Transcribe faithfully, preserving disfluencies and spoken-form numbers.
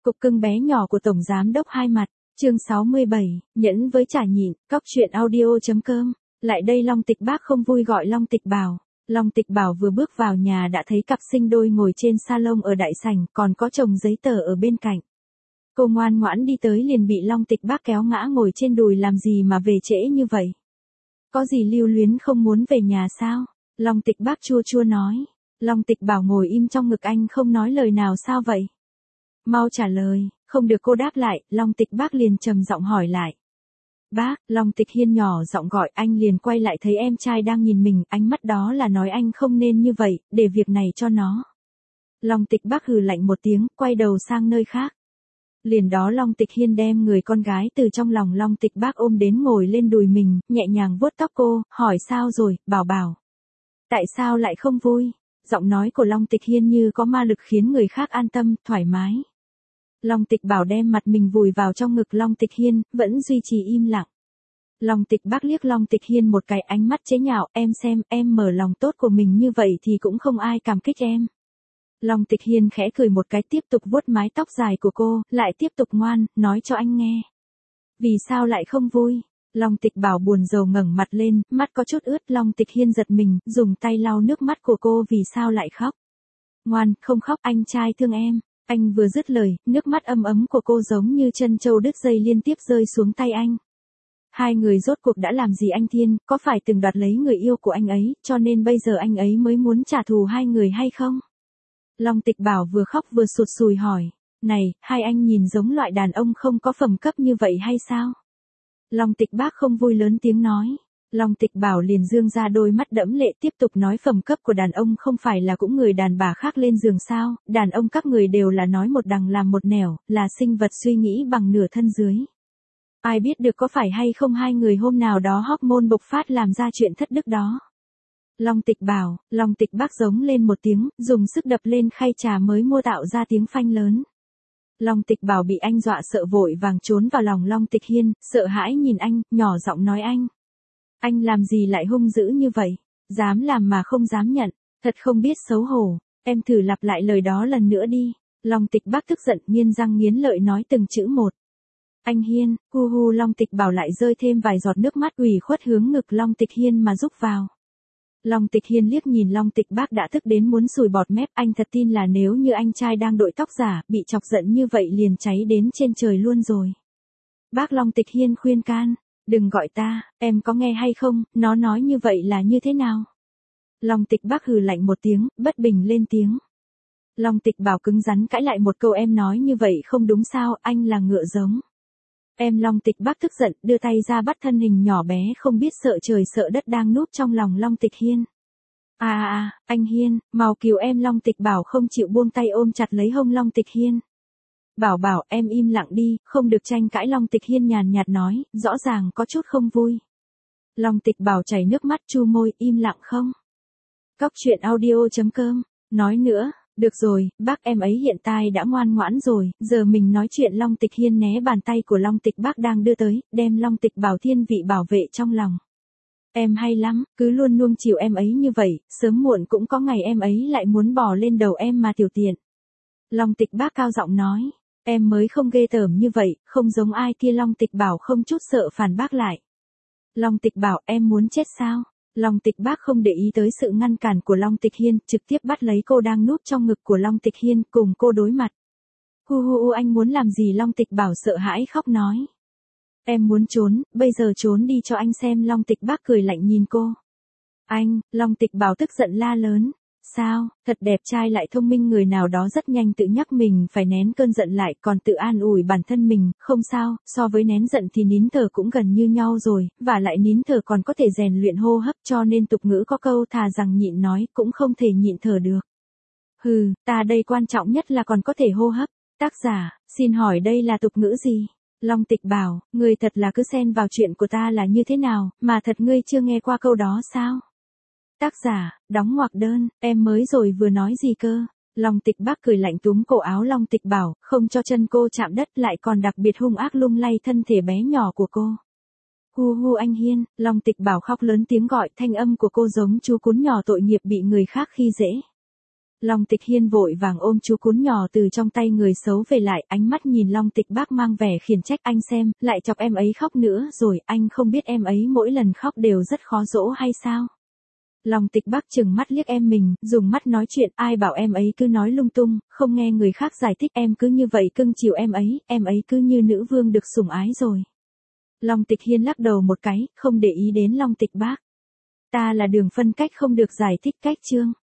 Cục cưng bé nhỏ của Tổng Giám đốc Hai Mặt, chương sáu mươi bảy, nhẫn với trả nhịn, cóc truyện audio.com. Lại đây Long Tịch Bác không vui gọi Long Tịch Bảo. Long Tịch Bảo vừa bước vào nhà đã thấy cặp sinh đôi ngồi trên salon ở đại sảnh, còn có chồng giấy tờ ở bên cạnh. Cô ngoan ngoãn đi tới liền bị Long Tịch Bác kéo ngã ngồi trên đùi, làm gì mà về trễ như vậy? Có gì lưu luyến không muốn về nhà sao? Long Tịch Bác chua chua nói. Long Tịch Bảo ngồi im trong ngực anh không nói lời nào. Sao vậy? Mau trả lời. Không được cô đáp lại, Long Tịch Bác liền trầm giọng hỏi lại. Bác, Long Tịch Hiên nhỏ giọng gọi, anh liền quay lại thấy em trai đang nhìn mình, ánh mắt đó là nói anh không nên như vậy, để việc này cho nó. Long Tịch Bác hừ lạnh một tiếng, quay đầu sang nơi khác. Liền đó Long Tịch Hiên đem người con gái từ trong lòng Long Tịch Bác ôm đến ngồi lên đùi mình, nhẹ nhàng vuốt tóc cô, hỏi sao rồi, Bảo Bảo. Tại sao lại không vui? Giọng nói của Long Tịch Hiên như có ma lực khiến người khác an tâm, thoải mái. Long Tịch Bảo đem mặt mình vùi vào trong ngực Long Tịch Hiên, vẫn duy trì im lặng. Long Tịch Bác liếc Long Tịch Hiên một cái, ánh mắt chế nhạo, em xem, em mở lòng tốt của mình như vậy thì cũng không ai cảm kích em. Long Tịch Hiên khẽ cười một cái, tiếp tục vuốt mái tóc dài của cô, lại tiếp tục ngoan, nói cho anh nghe. Vì sao lại không vui? Long Tịch Bảo buồn rầu ngẩng mặt lên, mắt có chút ướt. Long Tịch Hiên giật mình, dùng tay lau nước mắt của cô. Vì sao lại khóc? Ngoan, không khóc, anh trai thương em. Anh vừa dứt lời, nước mắt ấm ấm của cô giống như chân trâu đứt dây liên tiếp rơi xuống tay anh. Hai người rốt cuộc đã làm gì anh Thiên, có phải từng đoạt lấy người yêu của anh ấy, cho nên bây giờ anh ấy mới muốn trả thù hai người hay không? Long Tịch Bảo vừa khóc vừa sụt sùi hỏi, này, hai anh nhìn giống loại đàn ông không có phẩm cấp như vậy hay sao? Long Tịch Bác không vui lớn tiếng nói. Long Tịch Bảo liền dương ra đôi mắt đẫm lệ, tiếp tục nói, phẩm cấp của đàn ông không phải là cũng người đàn bà khác lên giường sao, đàn ông các người đều là nói một đằng làm một nẻo, là sinh vật suy nghĩ bằng nửa thân dưới. Ai biết được có phải hay không hai người hôm nào đó hormone bộc phát làm ra chuyện thất đức đó. Long Tịch Bảo, Long Tịch Bác giống lên một tiếng, dùng sức đập lên khay trà mới mua tạo ra tiếng phanh lớn. Long Tịch Bảo bị anh dọa sợ vội vàng trốn vào lòng Long Tịch Hiên, sợ hãi nhìn anh, nhỏ giọng nói anh. Anh làm gì lại hung dữ như vậy? Dám làm mà không dám nhận, thật không biết xấu hổ. Em thử lặp lại lời đó lần nữa đi. Long Tịch Bác tức giận nghiến răng nghiến lợi nói từng chữ một. Anh Hiên, hu hu. Long Tịch Bảo lại rơi thêm vài giọt nước mắt ủy khuất hướng ngực Long Tịch Hiên mà rúc vào. Long Tịch Hiên liếc nhìn Long Tịch Bác đã tức đến muốn sùi bọt mép, anh thật tin là nếu như anh trai đang đội tóc giả, bị chọc giận như vậy liền cháy đến trên trời luôn rồi. Bác, Long Tịch Hiên khuyên can. Đừng gọi ta, em có nghe hay không, nó nói như vậy là như thế nào? Long Tịch Bác hừ lạnh một tiếng, bất bình lên tiếng. Long Tịch Bảo cứng rắn cãi lại một câu, em nói như vậy không đúng sao, anh là ngựa giống. Em. Long Tịch Bác tức giận, đưa tay ra bắt thân hình nhỏ bé không biết sợ trời sợ đất đang núp trong lòng Long Tịch Hiên. À à à, anh Hiên, mau cứu em. Long Tịch Bảo không chịu buông tay ôm chặt lấy hông Long Tịch Hiên. Bảo Bảo, em im lặng đi, không được tranh cãi. Long Tịch Hiên nhàn nhạt nói, rõ ràng có chút không vui. Long Tịch Bảo chảy nước mắt chu môi, im lặng không? Cóc truyện audio.com, nói nữa, được rồi, bác, em ấy hiện tại đã ngoan ngoãn rồi, giờ mình nói chuyện. Long Tịch Hiên né bàn tay của Long Tịch Bác đang đưa tới, đem Long Tịch Bảo thiên vị bảo vệ trong lòng. Em hay lắm, cứ luôn nuông chiều em ấy như vậy, sớm muộn cũng có ngày em ấy lại muốn bò lên đầu em mà tiểu tiện. Long Tịch Bác cao giọng nói. Em mới không ghê tởm như vậy, không giống ai kia. Long Tịch Bảo không chút sợ phản bác lại. Long Tịch Bảo, em muốn chết sao? Long Tịch Bác không để ý tới sự ngăn cản của Long Tịch Hiên, trực tiếp bắt lấy cô đang núp trong ngực của Long Tịch Hiên, cùng cô đối mặt. Hu hu hu, anh muốn làm gì? Long Tịch Bảo sợ hãi khóc nói. Em muốn trốn, bây giờ trốn đi cho anh xem. Long Tịch Bác cười lạnh nhìn cô. Anh. Long Tịch Bảo tức giận la lớn. Sao, thật đẹp trai lại thông minh. Người nào đó rất nhanh tự nhắc mình phải nén cơn giận lại, còn tự an ủi bản thân mình, không sao, so với nén giận thì nín thở cũng gần như nhau rồi, và lại nín thở còn có thể rèn luyện hô hấp, cho nên tục ngữ có câu thà rằng nhịn nói, cũng không thể nhịn thở được. Hừ, ta đây quan trọng nhất là còn có thể hô hấp. Tác giả, xin hỏi đây là tục ngữ gì? Long Tịch Bảo, người thật là cứ xen vào chuyện của ta là như thế nào, mà thật ngươi chưa nghe qua câu đó sao? Tác giả, đóng ngoặc đơn, em mới rồi vừa nói gì cơ? Long Tịch Bác cười lạnh túm cổ áo Long Tịch Bảo, không cho chân cô chạm đất, lại còn đặc biệt hung ác lung lay thân thể bé nhỏ của cô. Hu hu anh Hiên. Long Tịch Bảo khóc lớn tiếng gọi, thanh âm của cô giống chú cún nhỏ tội nghiệp bị người khác khi dễ. Long Tịch Hiên vội vàng ôm chú cún nhỏ từ trong tay người xấu về lại, ánh mắt nhìn Long Tịch Bác mang vẻ khiển trách, anh xem, lại chọc em ấy khóc nữa rồi, anh không biết em ấy mỗi lần khóc đều rất khó dỗ hay sao? Long Tịch Bác chừng mắt liếc em mình, dùng mắt nói chuyện, ai bảo em ấy cứ nói lung tung, không nghe người khác giải thích, em cứ như vậy cưng chiều em ấy, em ấy cứ như nữ vương được sủng ái rồi. Long Tịch Hiên lắc đầu một cái, không để ý đến Long Tịch Bác. Ta là Đường Phân Cách không được giải thích cách chương.